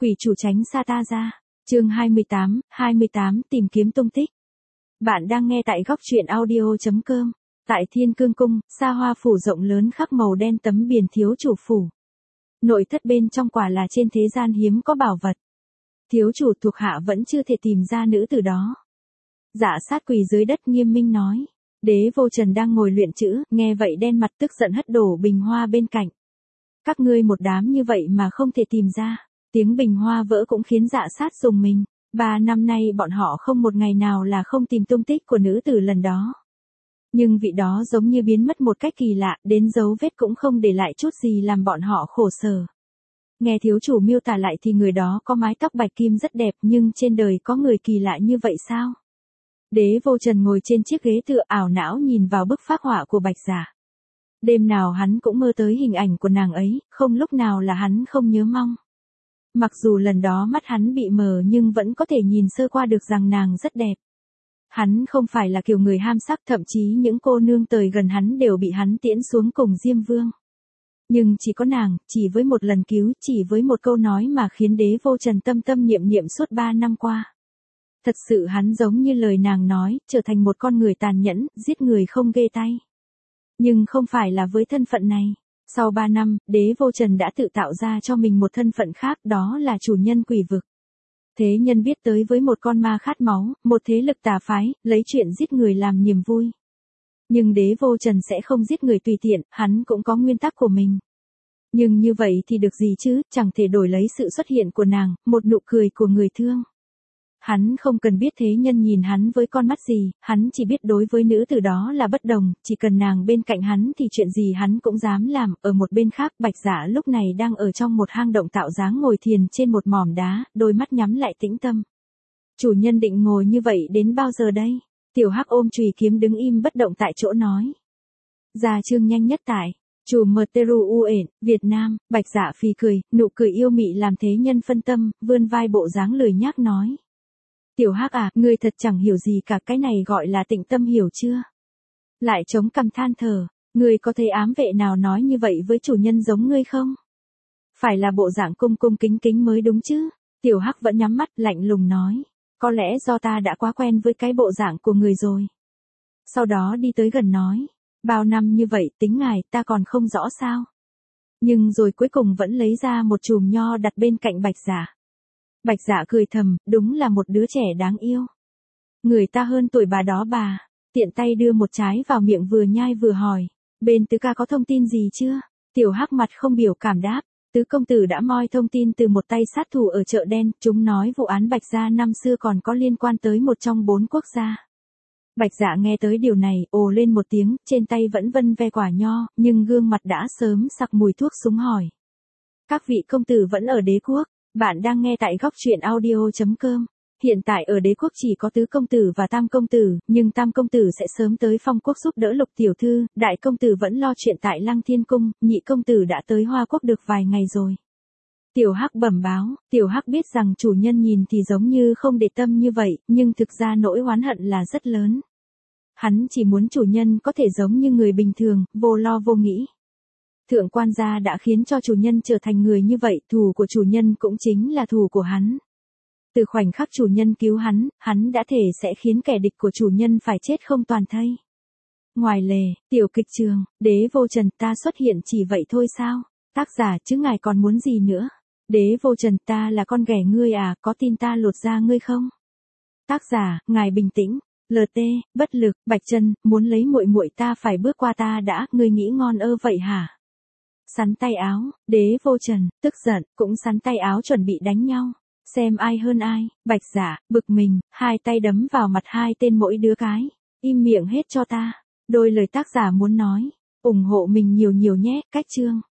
Quỷ chủ tránh xa ta ra. Chương 28 tìm kiếm tung tích. Bạn đang nghe tại góc truyện audio.com. Tại Thiên Cương Cung, xa hoa phủ rộng lớn khắc màu đen tấm biển thiếu chủ phủ. Nội thất bên trong quả là trên thế gian hiếm có bảo vật. Thiếu chủ thuộc hạ vẫn chưa thể tìm ra nữ tử đó. Dạ sát quỳ dưới đất nghiêm minh nói. Đế Vô Trần đang ngồi luyện chữ, nghe vậy đen mặt tức giận hất đổ bình hoa bên cạnh. Các ngươi một đám như vậy mà không thể tìm ra. Tiếng bình hoa vỡ cũng khiến dạ sát rùng mình. 3 năm nay bọn họ không một ngày nào là không tìm tung tích của nữ tử lần đó. Nhưng vị đó giống như biến mất một cách kỳ lạ, đến dấu vết cũng không để lại chút gì làm bọn họ khổ sở. Nghe thiếu chủ miêu tả lại thì người đó có mái tóc bạch kim rất đẹp, nhưng trên đời có người kỳ lạ như vậy sao? Đế Vô Trần ngồi trên chiếc ghế tựa ảo não nhìn vào bức phác họa của Bạch Giả. Đêm nào hắn cũng mơ tới hình ảnh của nàng ấy, không lúc nào là hắn không nhớ mong. Mặc dù lần đó mắt hắn bị mờ nhưng vẫn có thể nhìn sơ qua được rằng nàng rất đẹp. Hắn không phải là kiểu người ham sắc, thậm chí những cô nương tới gần hắn đều bị hắn tiễn xuống cùng Diêm Vương. Nhưng chỉ có nàng, chỉ với một lần cứu, chỉ với một câu nói mà khiến Đế Vô Trần tâm tâm niệm niệm suốt 3 năm qua. Thật sự hắn giống như lời nàng nói, trở thành một con người tàn nhẫn, giết người không ghê tay. Nhưng không phải là với thân phận này. Sau 3 năm, Đế Vô Trần đã tự tạo ra cho mình một thân phận khác, đó là chủ nhân quỷ vực. Thế nhân biết tới với một con ma khát máu, một thế lực tà phái, lấy chuyện giết người làm niềm vui. Nhưng Đế Vô Trần sẽ không giết người tùy tiện, hắn cũng có nguyên tắc của mình. Nhưng như vậy thì được gì chứ, chẳng thể đổi lấy sự xuất hiện của nàng, một nụ cười của người thương. Hắn không cần biết thế nhân nhìn hắn với con mắt gì, hắn chỉ biết đối với nữ tử đó là bất đồng, chỉ cần nàng bên cạnh hắn thì chuyện gì hắn cũng dám làm. Ở một bên khác, Bạch Giả lúc này đang ở trong một hang động tạo dáng ngồi thiền trên một mỏm đá, đôi mắt nhắm lại tĩnh tâm. Chủ nhân định ngồi như vậy đến bao giờ đây? Tiểu Hắc ôm chùy kiếm đứng im bất động tại chỗ nói. Gia chương nhanh nhất tại Chủ Mteru Uen, Việt Nam. Bạch Giả phì cười, nụ cười yêu mị làm thế nhân phân tâm, vươn vai bộ dáng lười nhác nói. Tiểu Hắc à, ngươi thật chẳng hiểu gì cả, cái này gọi là tịnh tâm hiểu chưa? Lại chống cằm than thở, ngươi có thấy ám vệ nào nói như vậy với chủ nhân giống ngươi không? Phải là bộ dạng cung cung kính kính mới đúng chứ? Tiểu Hắc vẫn nhắm mắt lạnh lùng nói, có lẽ do ta đã quá quen với cái bộ dạng của người rồi. Sau đó đi tới gần nói, bao năm như vậy tính ngài ta còn không rõ sao? Nhưng rồi cuối cùng vẫn lấy ra một chùm nho đặt bên cạnh Bạch Giả. Bạch Giả cười thầm, đúng là một đứa trẻ đáng yêu. Người ta hơn tuổi bà đó bà, tiện tay đưa một trái vào miệng vừa nhai vừa hỏi, bên tứ ca có thông tin gì chưa? Tiểu Hắc mặt không biểu cảm đáp, tứ công tử đã moi thông tin từ một tay sát thủ ở chợ đen, chúng nói vụ án Bạch Gia năm xưa còn có liên quan tới một trong 4 quốc gia. Bạch Giả nghe tới điều này, ồ lên một tiếng, trên tay vẫn vân ve quả nho, nhưng gương mặt đã sớm sặc mùi thuốc súng hỏi. Các vị công tử vẫn ở đế quốc. Bạn đang nghe tại góc truyện audio.com. Hiện tại ở đế quốc chỉ có tứ công tử và tam công tử, nhưng tam công tử sẽ sớm tới phong quốc giúp đỡ Lục tiểu thư, đại công tử vẫn lo chuyện tại Lăng Thiên Cung, nhị công tử đã tới Hoa Quốc được vài ngày rồi. Tiểu Hắc bẩm báo, Tiểu Hắc biết rằng chủ nhân nhìn thì giống như không để tâm như vậy, nhưng thực ra nỗi oán hận là rất lớn. Hắn chỉ muốn chủ nhân có thể giống như người bình thường, vô lo vô nghĩ. Thượng quan gia đã khiến cho chủ nhân trở thành người như vậy, thù của chủ nhân cũng chính là thù của hắn. Từ khoảnh khắc chủ nhân cứu hắn đã thể sẽ khiến kẻ địch của chủ nhân phải chết không toàn thây. Ngoài lề, tiểu kịch trường, Đế Vô Trần ta xuất hiện chỉ vậy thôi sao? Tác giả chứ ngài còn muốn gì nữa? Đế Vô Trần ta là con ghẻ ngươi à, có tin ta lột da ngươi không? Tác giả, ngài bình tĩnh. LT, bất lực, Bạch Chân, muốn lấy muội muội ta phải bước qua ta đã, ngươi nghĩ ngon vậy hả? Sắn tay áo, Đế Vô Trần, tức giận, cũng sắn tay áo chuẩn bị đánh nhau. Xem ai hơn ai, Bạch Giả, bực mình, hai tay đấm vào mặt hai tên mỗi đứa cái. Im miệng hết cho ta. Đôi lời tác giả muốn nói, ủng hộ mình nhiều nhiều nhé, cách chương.